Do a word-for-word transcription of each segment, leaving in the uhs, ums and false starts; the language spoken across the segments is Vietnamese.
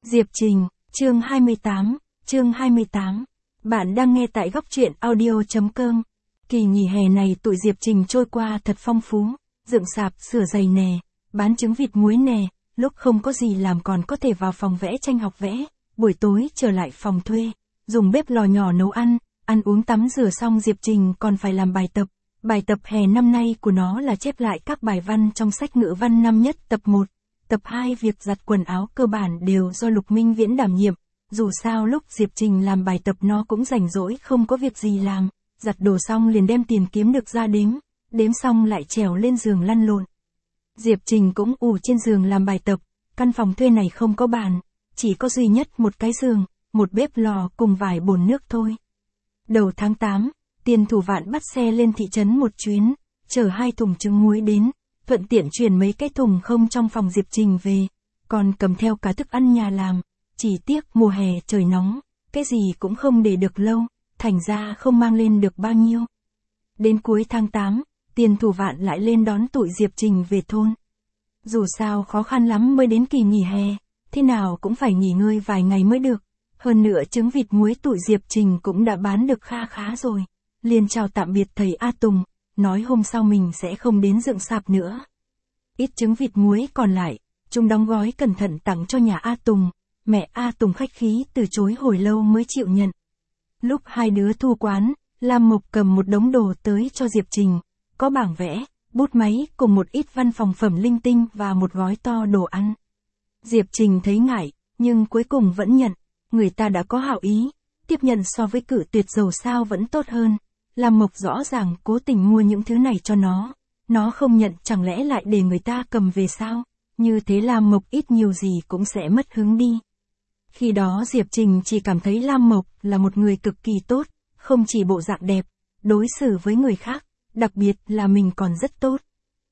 Diệp Trình, chương hai mươi tám, chương hai mươi tám. Bạn đang nghe tại góc truyện audio.com. Kỳ nghỉ hè này tụi Diệp Trình trôi qua thật phong phú, dựng sạp, sửa giày nè, bán trứng vịt muối nè, lúc không có gì làm còn có thể vào phòng vẽ tranh học vẽ, buổi tối trở lại phòng thuê, dùng bếp lò nhỏ nấu ăn, ăn uống tắm rửa xong Diệp Trình còn phải làm bài tập. Bài tập hè năm nay của nó là chép lại các bài văn trong sách ngữ văn năm nhất tập một. Tập hai việc giặt quần áo cơ bản đều do Lục Minh Viễn đảm nhiệm, dù sao lúc Diệp Trình làm bài tập nó cũng rảnh rỗi không có việc gì làm, giặt đồ xong liền đem tiền kiếm được ra đếm, đếm xong lại trèo lên giường lăn lộn. Diệp Trình cũng ủ trên giường làm bài tập, căn phòng thuê này không có bàn, chỉ có duy nhất một cái giường, một bếp lò cùng vài bồn nước thôi. Đầu tháng tám, Tiền Thủ Vạn bắt xe lên thị trấn một chuyến, chở hai thùng trứng muối đến, thuận tiện chuyển mấy cái thùng không trong phòng Diệp Trình về, còn cầm theo cả thức ăn nhà làm, chỉ tiếc mùa hè trời nóng, cái gì cũng không để được lâu, thành ra không mang lên được bao nhiêu. Đến cuối tháng tám, Tiền Thủ Vạn lại lên đón tụi Diệp Trình về thôn. Dù sao khó khăn lắm mới đến kỳ nghỉ hè, thế nào cũng phải nghỉ ngơi vài ngày mới được, hơn nữa trứng vịt muối tụi Diệp Trình cũng đã bán được kha khá rồi, liền chào tạm biệt thầy A Tùng, nói hôm sau mình sẽ không đến dựng sạp nữa. Ít trứng vịt muối còn lại, chúng đóng gói cẩn thận tặng cho nhà A Tùng, mẹ A Tùng khách khí từ chối hồi lâu mới chịu nhận. Lúc hai đứa thu quán, Lam Mộc cầm một đống đồ tới cho Diệp Trình, có bảng vẽ, bút máy cùng một ít văn phòng phẩm linh tinh và một gói to đồ ăn. Diệp Trình thấy ngại, nhưng cuối cùng vẫn nhận, người ta đã có hảo ý, tiếp nhận so với cự tuyệt dầu sao vẫn tốt hơn. Lam Mộc rõ ràng cố tình mua những thứ này cho nó, nó không nhận chẳng lẽ lại để người ta cầm về sao, như thế Lam Mộc ít nhiều gì cũng sẽ mất hứng đi. Khi đó Diệp Trình chỉ cảm thấy Lam Mộc là một người cực kỳ tốt, không chỉ bộ dạng đẹp, đối xử với người khác, đặc biệt là mình còn rất tốt.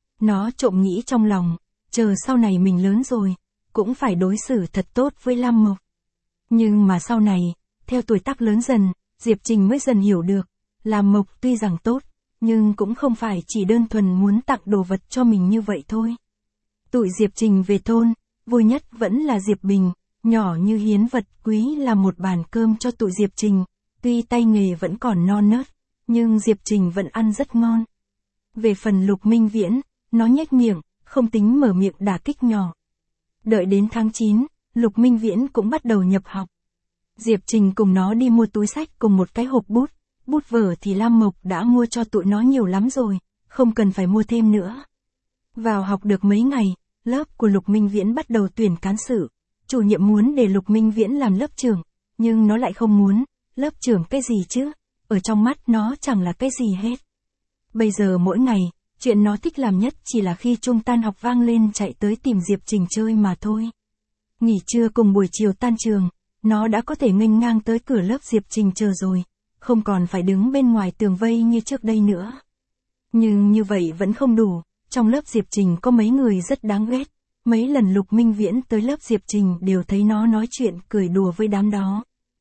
Nó trộm nghĩ trong lòng, chờ sau này mình lớn rồi, cũng phải đối xử thật tốt với Lam Mộc. Nhưng mà sau này, theo tuổi tác lớn dần, Diệp Trình mới dần hiểu được, Lam Mộc tuy rằng tốt, nhưng cũng không phải chỉ đơn thuần muốn tặng đồ vật cho mình như vậy thôi. Tụi Diệp Trình về thôn, vui nhất vẫn là Diệp Bình, nhỏ như hiến vật quý làm một bàn cơm cho tụi Diệp Trình, tuy tay nghề vẫn còn non nớt, nhưng Diệp Trình vẫn ăn rất ngon. Về phần Lục Minh Viễn, nó nhếch miệng, không tính mở miệng đả kích nhỏ. Đợi đến tháng chín, Lục Minh Viễn cũng bắt đầu nhập học. Diệp Trình cùng nó đi mua túi xách cùng một cái hộp bút. Bút vở thì Lam Mộc đã mua cho tụi nó nhiều lắm rồi, không cần phải mua thêm nữa. Vào học được mấy ngày, lớp của Lục Minh Viễn bắt đầu tuyển cán sự. Chủ nhiệm muốn để Lục Minh Viễn làm lớp trưởng, nhưng nó lại không muốn, lớp trưởng cái gì chứ, ở trong mắt nó chẳng là cái gì hết. Bây giờ mỗi ngày, chuyện nó thích làm nhất chỉ là khi chuông tan học vang lên chạy tới tìm Diệp Trình chơi mà thôi. Nghỉ trưa cùng buổi chiều tan trường, nó đã có thể nghênh ngang tới cửa lớp Diệp Trình chờ rồi. Không còn phải đứng bên ngoài tường vây như trước đây nữa. Nhưng như vậy vẫn không đủ, trong lớp Diệp Trình có mấy người rất đáng ghét, mấy lần Lục Minh Viễn tới lớp Diệp Trình đều thấy nó nói chuyện cười đùa với đám đó.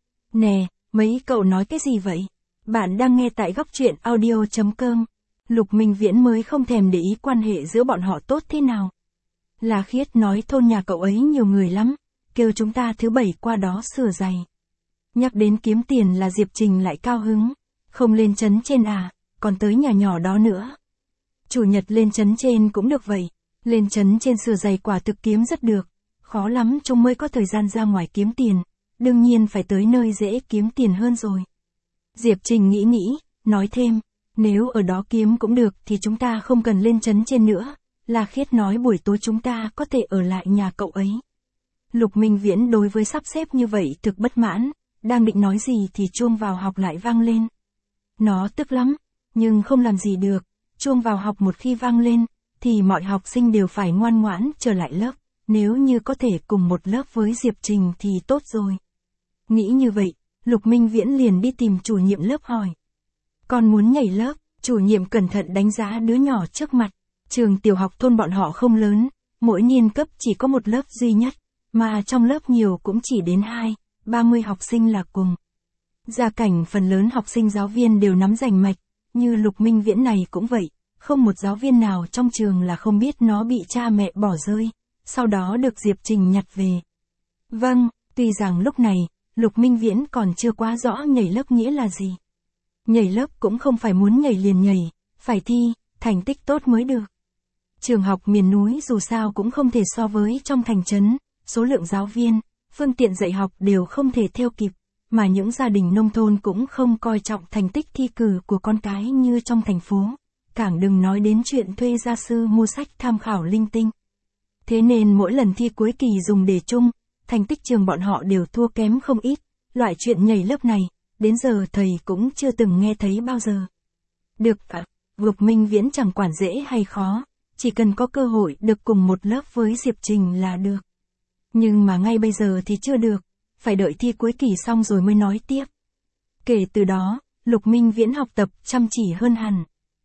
Nè, mấy cậu nói cái gì vậy? Bạn đang nghe tại góc truyện audio.com. Lục Minh Viễn mới không thèm để ý quan hệ giữa bọn họ tốt thế nào. La Khiết nói thôn nhà cậu ấy nhiều người lắm, kêu chúng ta thứ bảy qua đó sửa giày. Nhắc đến kiếm tiền là Diệp Trình lại cao hứng, không lên trấn trên à, còn tới nhà nhỏ đó nữa. Chủ nhật lên trấn trên cũng được vậy, lên trấn trên sửa giày quả thực kiếm rất được, khó lắm chúng mới có thời gian ra ngoài kiếm tiền, đương nhiên phải tới nơi dễ kiếm tiền hơn rồi. Diệp Trình nghĩ nghĩ, nói thêm, nếu ở đó kiếm cũng được thì chúng ta không cần lên trấn trên nữa, La Khiết nói buổi tối chúng ta có thể ở lại nhà cậu ấy. Lục Minh Viễn đối với sắp xếp như vậy thực bất mãn. Đang định nói gì thì chuông vào học lại vang lên. Nó tức lắm, nhưng không làm gì được, chuông vào học một khi vang lên, thì mọi học sinh đều phải ngoan ngoãn trở lại lớp, nếu như có thể cùng một lớp với Diệp Trình thì tốt rồi. Nghĩ như vậy, Lục Minh Viễn liền đi tìm chủ nhiệm lớp hỏi. Con muốn nhảy lớp, chủ nhiệm cẩn thận đánh giá đứa nhỏ trước mặt, trường tiểu học thôn bọn họ không lớn, mỗi niên cấp chỉ có một lớp duy nhất, mà trong lớp nhiều cũng chỉ đến hai. ba mươi học sinh là cùng. Gia cảnh phần lớn học sinh giáo viên đều nắm rành mạch, như Lục Minh Viễn này cũng vậy, không một giáo viên nào trong trường là không biết nó bị cha mẹ bỏ rơi, sau đó được Diệp Trình nhặt về. Vâng, Tuy rằng lúc này, Lục Minh Viễn còn chưa quá rõ nhảy lớp nghĩa là gì. Nhảy lớp cũng không phải muốn nhảy liền nhảy, phải thi, thành tích tốt mới được. Trường học miền núi dù sao cũng không thể so với trong thành trấn, số lượng giáo viên, phương tiện dạy học đều không thể theo kịp, mà những gia đình nông thôn cũng không coi trọng thành tích thi cử của con cái như trong thành phố, càng đừng nói đến chuyện thuê gia sư mua sách tham khảo linh tinh. Thế nên mỗi lần thi cuối kỳ dùng đề chung, thành tích trường bọn họ đều thua kém không ít, loại chuyện nhảy lớp này, đến giờ thầy cũng chưa từng nghe thấy bao giờ. Được ạ, Lục Minh Viễn chẳng quản dễ hay khó, chỉ cần có cơ hội được cùng một lớp với Diệp Trình là được. Nhưng mà ngay bây giờ thì chưa được, phải đợi thi cuối kỳ xong rồi mới nói tiếp. Kể từ đó, Lục Minh Viễn học tập chăm chỉ hơn hẳn.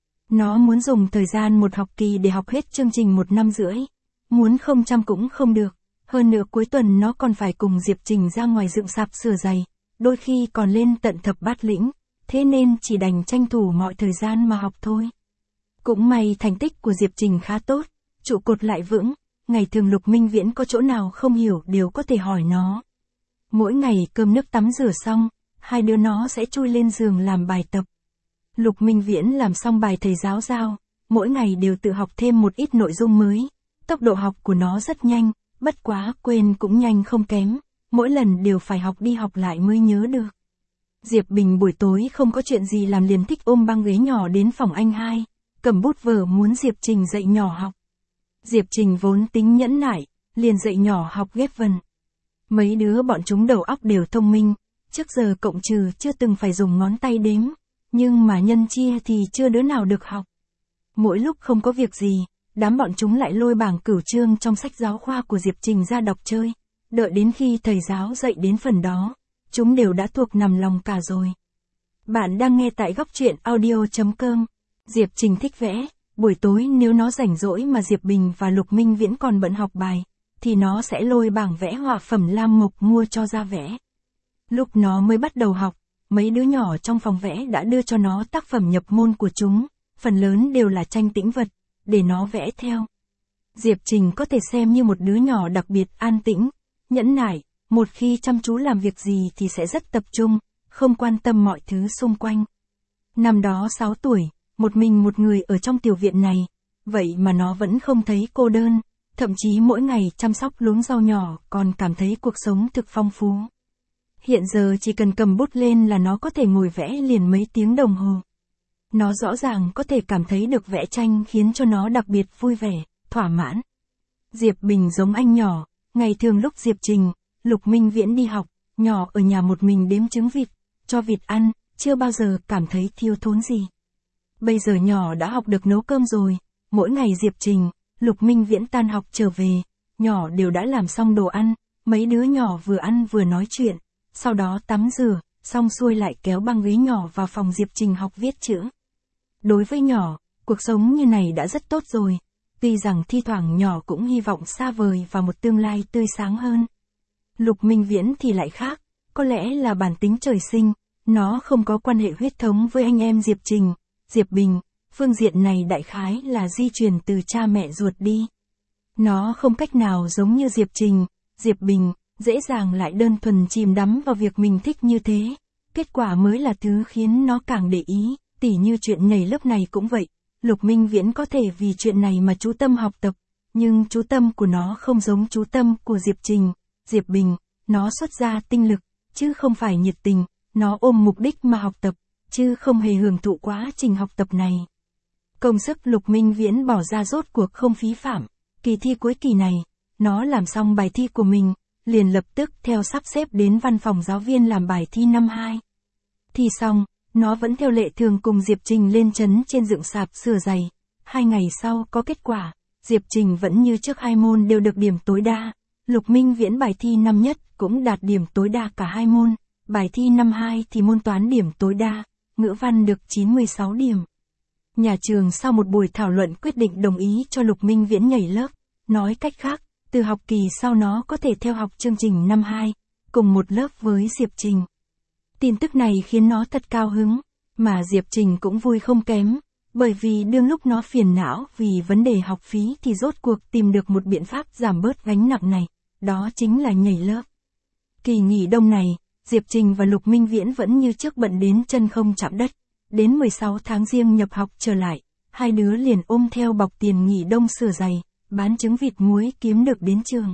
Nó muốn dùng thời gian một học kỳ để học hết chương trình một năm rưỡi, muốn không chăm cũng không được. Hơn nữa cuối tuần nó còn phải cùng Diệp Trình ra ngoài dựng sạp sửa giày, đôi khi còn lên tận thập bát lĩnh, thế nên chỉ đành tranh thủ mọi thời gian mà học thôi. Cũng may thành tích của Diệp Trình khá tốt, trụ cột lại vững, ngày thường Lục Minh Viễn có chỗ nào không hiểu đều có thể hỏi nó. Mỗi ngày cơm nước tắm rửa xong, hai đứa nó sẽ chui lên giường làm bài tập. Lục Minh Viễn làm xong bài thầy giáo giao, mỗi ngày đều tự học thêm một ít nội dung mới, tốc độ học của nó rất nhanh. Bất quá quên cũng nhanh không kém, mỗi lần đều phải học đi học lại mới nhớ được. Diệp Bình buổi tối không có chuyện gì làm liền thích ôm băng ghế nhỏ đến phòng anh hai, cầm bút vở muốn Diệp Trình dạy nhỏ học. Diệp Trình vốn tính nhẫn nại, liền dạy nhỏ học ghép vần. Mấy đứa bọn chúng đầu óc đều thông minh, trước giờ cộng trừ chưa từng phải dùng ngón tay đếm, nhưng mà nhân chia thì chưa đứa nào được học. Mỗi lúc không có việc gì, đám bọn chúng lại lôi bảng cửu chương trong sách giáo khoa của Diệp Trình ra đọc chơi, đợi đến khi thầy giáo dạy đến phần đó, chúng đều đã thuộc nằm lòng cả rồi. Bạn đang nghe tại góc truyện audio chấm com. Diệp Trình thích vẽ, buổi tối nếu nó rảnh rỗi mà Diệp Bình và Lục Minh Viễn còn bận học bài, thì nó sẽ lôi bảng vẽ họa phẩm Lam Mộc mua cho ra vẽ. Lúc nó mới bắt đầu học, mấy đứa nhỏ trong phòng vẽ đã đưa cho nó tác phẩm nhập môn của chúng, phần lớn đều là tranh tĩnh vật, để nó vẽ theo. Diệp Trình có thể xem như một đứa nhỏ đặc biệt an tĩnh, nhẫn nại, một khi chăm chú làm việc gì thì sẽ rất tập trung, không quan tâm mọi thứ xung quanh. Năm đó sáu tuổi, một mình một người ở trong tiểu viện này, vậy mà nó vẫn không thấy cô đơn, thậm chí mỗi ngày chăm sóc luống rau nhỏ còn cảm thấy cuộc sống thực phong phú. Hiện giờ chỉ cần cầm bút lên là nó có thể ngồi vẽ liền mấy tiếng đồng hồ. Nó rõ ràng có thể cảm thấy được vẽ tranh khiến cho nó đặc biệt vui vẻ, thỏa mãn. Diệp Bình giống anh nhỏ, ngày thường lúc Diệp Trình, Lục Minh Viễn đi học, nhỏ ở nhà một mình đếm trứng vịt, cho vịt ăn, chưa bao giờ cảm thấy thiếu thốn gì. Bây giờ nhỏ đã học được nấu cơm rồi, mỗi ngày Diệp Trình, Lục Minh Viễn tan học trở về, nhỏ đều đã làm xong đồ ăn, mấy đứa nhỏ vừa ăn vừa nói chuyện, sau đó tắm rửa, xong xuôi lại kéo băng ghế nhỏ vào phòng Diệp Trình học viết chữ. Đối với nhỏ, cuộc sống như này đã rất tốt rồi, tuy rằng thi thoảng nhỏ cũng hy vọng xa vời vào một tương lai tươi sáng hơn. Lục Minh Viễn thì lại khác, có lẽ là bản tính trời sinh, nó không có quan hệ huyết thống với anh em Diệp Trình, Diệp Bình, phương diện này đại khái là di truyền từ cha mẹ ruột đi. Nó không cách nào giống như Diệp Trình, Diệp Bình, dễ dàng lại đơn thuần chìm đắm vào việc mình thích như thế, kết quả mới là thứ khiến nó càng để ý. Tỉ như chuyện nhảy lớp này cũng vậy, Lục Minh Viễn có thể vì chuyện này mà chú tâm học tập, nhưng chú tâm của nó không giống chú tâm của Diệp Trình, Diệp Bình, nó xuất ra tinh lực, chứ không phải nhiệt tình, nó ôm mục đích mà học tập, chứ không hề hưởng thụ quá trình học tập này. Công sức Lục Minh Viễn bỏ ra rốt cuộc không phí phạm, kỳ thi cuối kỳ này, nó làm xong bài thi của mình, liền lập tức theo sắp xếp đến văn phòng giáo viên làm bài thi năm hai. Thi xong, nó vẫn theo lệ thường cùng Diệp Trình lên trấn trên dựng sạp sửa giày. Hai ngày sau có kết quả, Diệp Trình vẫn như trước hai môn đều được điểm tối đa. Lục Minh Viễn bài thi năm nhất cũng đạt điểm tối đa cả hai môn. Bài thi năm hai thì môn toán điểm tối đa, ngữ văn được chín mươi sáu điểm. Nhà trường sau một buổi thảo luận quyết định đồng ý cho Lục Minh Viễn nhảy lớp. Nói cách khác, từ học kỳ sau nó có thể theo học chương trình năm hai, cùng một lớp với Diệp Trình. Tin tức này khiến nó thật cao hứng, mà Diệp Trình cũng vui không kém, bởi vì đương lúc nó phiền não vì vấn đề học phí thì rốt cuộc tìm được một biện pháp giảm bớt gánh nặng này, đó chính là nhảy lớp. Kỳ nghỉ đông này, Diệp Trình và Lục Minh Viễn vẫn như trước bận đến chân không chạm đất. Đến mười sáu tháng Giêng nhập học trở lại, hai đứa liền ôm theo bọc tiền nghỉ đông sửa giày, bán trứng vịt muối kiếm được đến trường.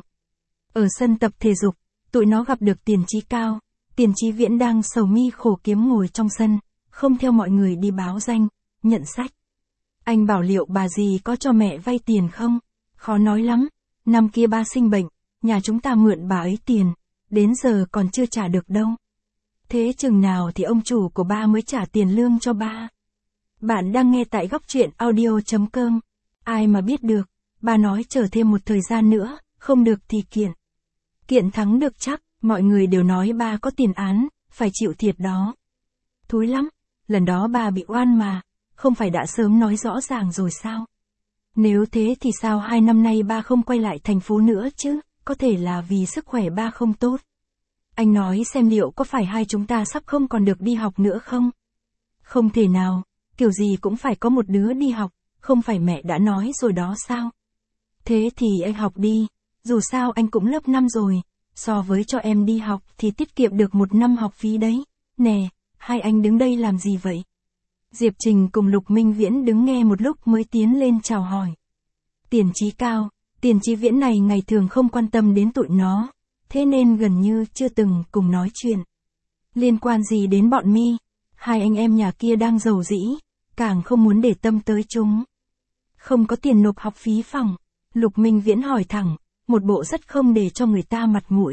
Ở sân tập thể dục, tụi nó gặp được Tiền Chí Cao. Tiền Chí Viễn đang sầu mi khổ kiếm ngồi trong sân, không theo mọi người đi báo danh, nhận sách. Anh bảo liệu bà dì có cho mẹ vay tiền không? Khó nói lắm, năm kia ba sinh bệnh, nhà chúng ta mượn bà ấy tiền, đến giờ còn chưa trả được đâu. Thế chừng nào thì ông chủ của ba mới trả tiền lương cho ba? Bạn đang nghe tại góc truyện audio chấm com. Ai mà biết được, ba nói chờ thêm một thời gian nữa, không được thì kiện. Kiện thắng được chắc, mọi người đều nói ba có tiền án, phải chịu thiệt đó. Thúi lắm, lần đó ba bị oan mà, không phải đã sớm nói rõ ràng rồi sao? Nếu thế thì sao hai năm nay ba không quay lại thành phố nữa chứ, có thể là vì sức khỏe ba không tốt. Anh nói xem liệu có phải hai chúng ta sắp không còn được đi học nữa không? Không thể nào, kiểu gì cũng phải có một đứa đi học, không phải mẹ đã nói rồi đó sao? Thế thì anh học đi, dù sao anh cũng lớp năm rồi, so với cho em đi học thì tiết kiệm được một năm học phí đấy. Nè, hai anh đứng đây làm gì vậy? Diệp Trình cùng Lục Minh Viễn đứng nghe một lúc mới tiến lên chào hỏi. Tiền Chí Cao, Tiền Chí Viễn này ngày thường không quan tâm đến tụi nó, thế nên gần như chưa từng cùng nói chuyện. Liên quan gì đến bọn mi, hai anh em nhà kia đang giàu dĩ, càng không muốn để tâm tới chúng. Không có tiền nộp học phí phòng, Lục Minh Viễn hỏi thẳng, một bộ rất không để cho người ta mặt mũi.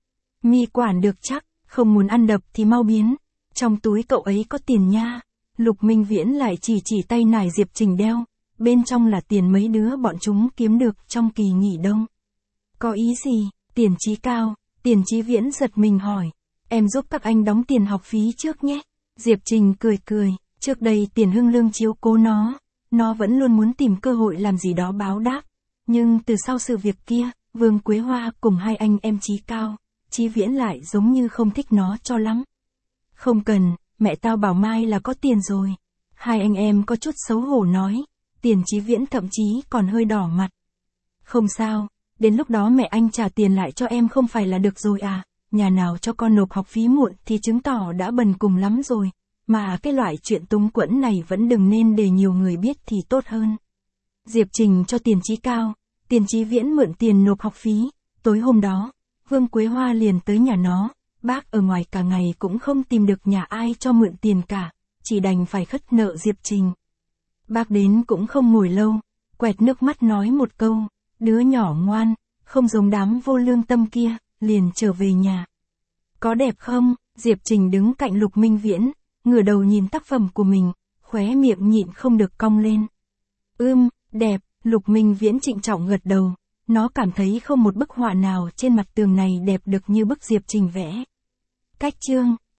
Mi quản được chắc, không muốn ăn đập thì mau biến, trong túi cậu ấy có tiền nha. Lục Minh Viễn lại chỉ chỉ tay nải Diệp Trình đeo, bên trong là tiền mấy đứa bọn chúng kiếm được trong kỳ nghỉ đông. Có ý gì? Tiền Chí Cao, Tiền Chí Viễn giật mình hỏi, em giúp các anh đóng tiền học phí trước nhé. Diệp Trình cười cười, trước đây Tiền Hưng Lương chiếu cố nó, nó vẫn luôn muốn tìm cơ hội làm gì đó báo đáp. Nhưng từ sau sự việc kia, Vương Quế Hoa cùng hai anh em Chí Cao, Chí Viễn lại giống như không thích nó cho lắm. Không cần, mẹ tao bảo mai là có tiền rồi. Hai anh em có chút xấu hổ nói, Tiền Chí Viễn thậm chí còn hơi đỏ mặt. Không sao, đến lúc đó mẹ anh trả tiền lại cho em không phải là được rồi à, nhà nào cho con nộp học phí muộn thì chứng tỏ đã bần cùng lắm rồi, mà cái loại chuyện túng quẫn này vẫn đừng nên để nhiều người biết thì tốt hơn. Diệp Trình cho Tiền Chí Cao, Tiền Chí Viễn mượn tiền nộp học phí, tối hôm đó, Vương Quế Hoa liền tới nhà nó, bác ở ngoài cả ngày cũng không tìm được nhà ai cho mượn tiền cả, chỉ đành phải khất nợ Diệp Trình. Bác đến cũng không ngồi lâu, quẹt nước mắt nói một câu, đứa nhỏ ngoan, không giống đám vô lương tâm kia, liền trở về nhà. Có đẹp không? Diệp Trình đứng cạnh Lục Minh Viễn, ngửa đầu nhìn tác phẩm của mình, khóe miệng nhịn không được cong lên. Ưm, đẹp, Lục Minh Viễn trịnh trọng gật đầu, nó cảm thấy không một bức họa nào trên mặt tường này đẹp được như bức Diệp Trình vẽ. Cách chương